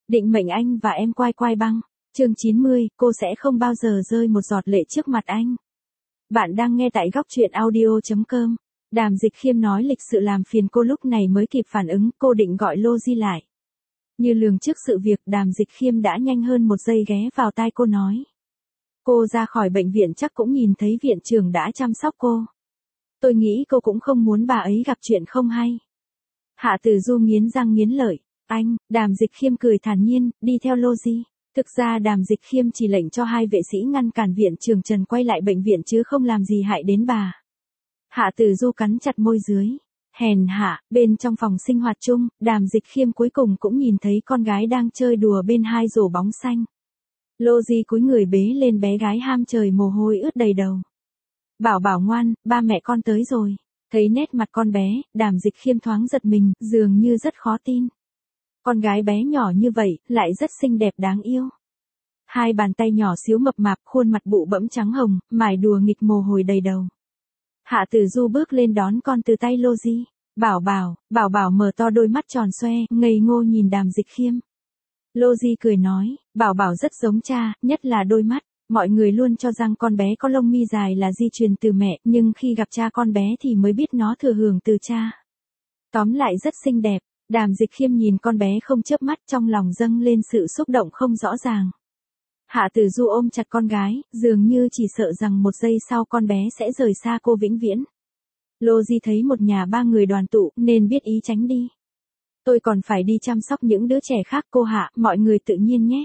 Định mệnh anh và em quai quai băng. Chương 90, cô sẽ không bao giờ rơi một giọt lệ trước mặt anh. Bạn đang nghe tại góc truyện audio.com. Đàm Dịch Khiêm nói lịch sự làm phiền cô, lúc này mới kịp phản ứng, cô định gọi Lô Di lại. Như lường trước sự việc, Đàm Dịch Khiêm đã nhanh hơn một giây ghé vào tai cô nói. Cô ra khỏi bệnh viện chắc cũng nhìn thấy viện trưởng đã chăm sóc cô. Tôi nghĩ cô cũng không muốn bà ấy gặp chuyện không hay. Hạ Tử Du nghiến răng nghiến lợi. Anh, Đàm Dịch Khiêm cười thản nhiên, đi theo Lô Di. Thực ra Đàm Dịch Khiêm chỉ lệnh cho hai vệ sĩ ngăn cản viện trưởng Trần quay lại bệnh viện chứ không làm gì hại đến bà. Hạ Tử Du cắn chặt môi dưới. Hèn hạ, bên trong phòng sinh hoạt chung, Đàm Dịch Khiêm cuối cùng cũng nhìn thấy con gái đang chơi đùa bên hai rổ bóng xanh. Lô Di cúi người bế lên bé gái ham trời, mồ hôi ướt đầy đầu. Bảo bảo ngoan, ba mẹ con tới rồi. Thấy nét mặt con bé, Đàm Dịch Khiêm thoáng giật mình, dường như rất khó tin. Con gái bé nhỏ như vậy, lại rất xinh đẹp đáng yêu. Hai bàn tay nhỏ xíu mập mạp, khuôn mặt bụ bẫm trắng hồng, mải đùa nghịch mồ hôi đầy đầu. Hạ Tử Du bước lên đón con từ tay Lô Di. Bảo bảo mở to đôi mắt tròn xoe, ngây ngô nhìn Đàm Dịch Khiêm. Lô Di cười nói, bảo bảo rất giống cha, nhất là đôi mắt. Mọi người luôn cho rằng con bé có lông mi dài là di truyền từ mẹ, nhưng khi gặp cha con bé thì mới biết nó thừa hưởng từ cha. Tóm lại rất xinh đẹp. Đàm Dịch Khiêm nhìn con bé không chớp mắt, trong lòng dâng lên sự xúc động không rõ ràng. Hạ Tử Du ôm chặt con gái, dường như chỉ sợ rằng một giây sau con bé sẽ rời xa cô vĩnh viễn. Lô Di thấy một nhà ba người đoàn tụ, nên biết ý tránh đi. Tôi còn phải đi chăm sóc những đứa trẻ khác cô Hạ, mọi người tự nhiên nhé.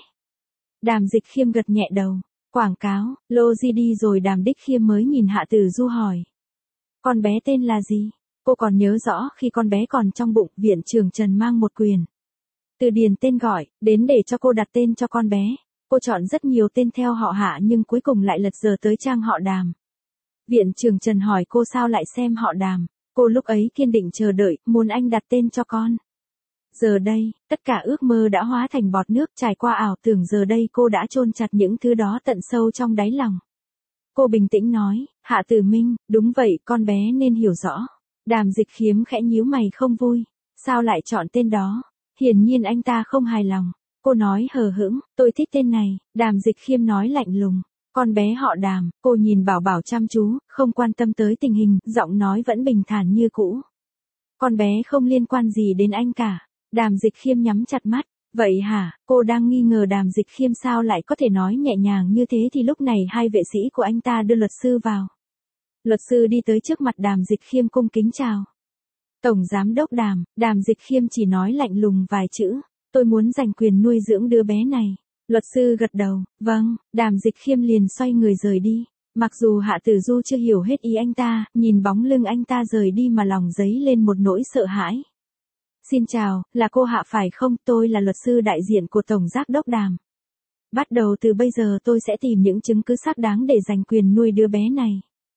Đàm Dịch Khiêm gật nhẹ đầu. Quảng cáo, Lô Di đi rồi Đàm Đích Khiêm mới nhìn Hạ Tử Du hỏi. Con bé tên là gì? Cô còn nhớ rõ khi con bé còn trong bụng, viện trưởng Trần mang một quyển từ điển tên gọi, đến để cho cô đặt tên cho con bé. Cô chọn rất nhiều tên theo họ Hạ nhưng cuối cùng lại lật dở tới trang họ Đàm. Viện trưởng Trần hỏi cô sao lại xem họ Đàm. Cô lúc ấy kiên định chờ đợi, muốn anh đặt tên cho con. Giờ đây, tất cả ước mơ đã hóa thành bọt nước, trải qua ảo tưởng, giờ đây cô đã chôn chặt những thứ đó tận sâu trong đáy lòng. Cô bình tĩnh nói, Hạ Tử Minh, đúng vậy, con bé nên hiểu rõ. Đàm Dịch Khiêm khẽ nhíu mày không vui. Sao lại chọn tên đó? Hiển nhiên anh ta không hài lòng. Cô nói hờ hững, tôi thích tên này. Đàm Dịch Khiêm nói lạnh lùng. Con bé họ Đàm, cô nhìn bảo bảo chăm chú, không quan tâm tới tình hình, giọng nói vẫn bình thản như cũ. Con bé không liên quan gì đến anh cả. Đàm Dịch Khiêm nhắm chặt mắt. Vậy hả? Cô đang nghi ngờ Đàm Dịch Khiêm sao lại có thể nói nhẹ nhàng như thế thì lúc này hai vệ sĩ của anh ta đưa luật sư vào. Luật sư đi tới trước mặt Đàm Dịch Khiêm cung kính chào. Tổng giám đốc Đàm, Đàm Dịch Khiêm chỉ nói lạnh lùng vài chữ. Tôi muốn giành quyền nuôi dưỡng đứa bé này. Luật sư gật đầu, vâng, Đàm Dịch Khiêm liền xoay người rời đi. Mặc dù Hạ Tử Du chưa hiểu hết ý anh ta, nhìn bóng lưng anh ta rời đi mà lòng dấy lên một nỗi sợ hãi. Xin chào, là cô Hạ phải không? Tôi là luật sư đại diện của Tổng giám đốc Đàm. Bắt đầu từ bây giờ tôi sẽ tìm những chứng cứ xác đáng để giành quyền nuôi đứa bé này.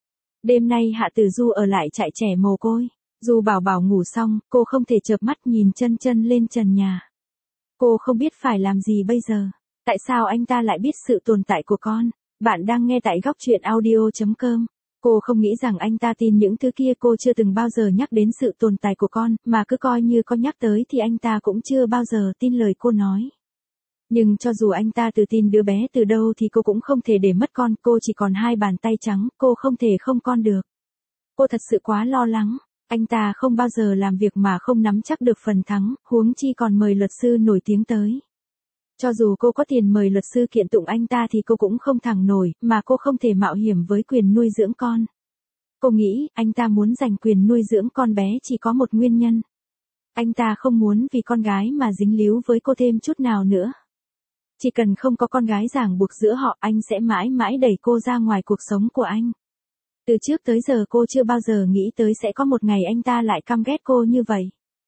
Đêm nay Hạ Tử Du ở lại trại trẻ mồ côi. Dù bảo bảo ngủ xong, cô không thể chợp mắt nhìn chân chân lên trần nhà. Cô không biết phải làm gì bây giờ. Tại sao anh ta lại biết sự tồn tại của con? Bạn đang nghe tại góc truyện audio.com. Cô không nghĩ rằng anh ta tin những thứ kia, cô chưa từng bao giờ nhắc đến sự tồn tại của con, mà cứ coi như có nhắc tới thì anh ta cũng chưa bao giờ tin lời cô nói. Nhưng cho dù anh ta tự tin đứa bé từ đâu thì cô cũng không thể để mất con, cô chỉ còn hai bàn tay trắng, cô không thể không con được. Cô thật sự quá lo lắng, anh ta không bao giờ làm việc mà không nắm chắc được phần thắng, huống chi còn mời luật sư nổi tiếng tới. Cho dù cô có tiền mời luật sư kiện tụng anh ta thì cô cũng không thẳng nổi, mà cô không thể mạo hiểm với quyền nuôi dưỡng con. Cô nghĩ, anh ta muốn giành quyền nuôi dưỡng con bé chỉ có một nguyên nhân. Anh ta không muốn vì con gái mà dính líu với cô thêm chút nào nữa. Chỉ cần không có con gái ràng buộc giữa họ, anh sẽ mãi mãi đẩy cô ra ngoài cuộc sống của anh. Từ trước tới giờ cô chưa bao giờ nghĩ tới sẽ có một ngày anh ta lại căm ghét cô như vậy.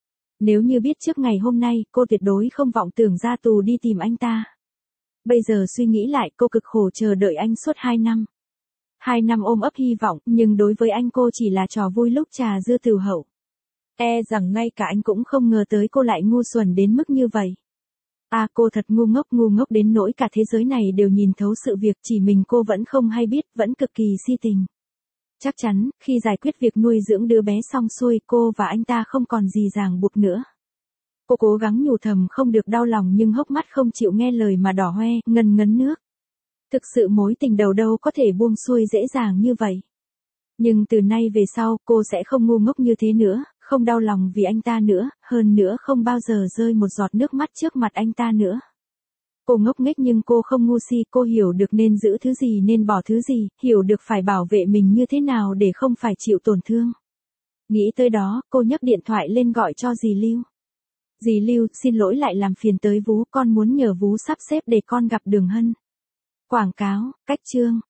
Nếu như biết trước ngày hôm nay, cô tuyệt đối không vọng tưởng ra tù đi tìm anh ta. Bây giờ suy nghĩ lại, cô cực khổ chờ đợi anh suốt 2 năm. 2 năm ôm ấp hy vọng, nhưng đối với anh cô chỉ là trò vui lúc trà dưa tửu hậu. E rằng ngay cả anh cũng không ngờ tới cô lại ngu xuẩn đến mức như vậy. Cô thật ngu ngốc đến nỗi cả thế giới này đều nhìn thấu sự việc, chỉ mình cô vẫn không hay biết, vẫn cực kỳ si tình. Chắc chắn, khi giải quyết việc nuôi dưỡng đứa bé xong xuôi, cô và anh ta không còn gì ràng buộc nữa. Cô cố gắng nhủ thầm không được đau lòng nhưng hốc mắt không chịu nghe lời mà đỏ hoe, ngấn ngấn nước. Thực sự mối tình đầu đâu có thể buông xuôi dễ dàng như vậy. Nhưng từ nay về sau, cô sẽ không ngu ngốc như thế nữa, không đau lòng vì anh ta nữa, hơn nữa không bao giờ rơi một giọt nước mắt trước mặt anh ta nữa. Cô ngốc nghếch nhưng cô không ngu si, cô hiểu được nên giữ thứ gì nên bỏ thứ gì, hiểu được phải bảo vệ mình như thế nào để không phải chịu tổn thương. Nghĩ tới đó, cô nhấc điện thoại lên gọi cho dì Lưu. Dì Lưu, xin lỗi lại làm phiền tới Vú, con muốn nhờ Vú sắp xếp để con gặp Đường Hân. Quảng cáo, cách chương.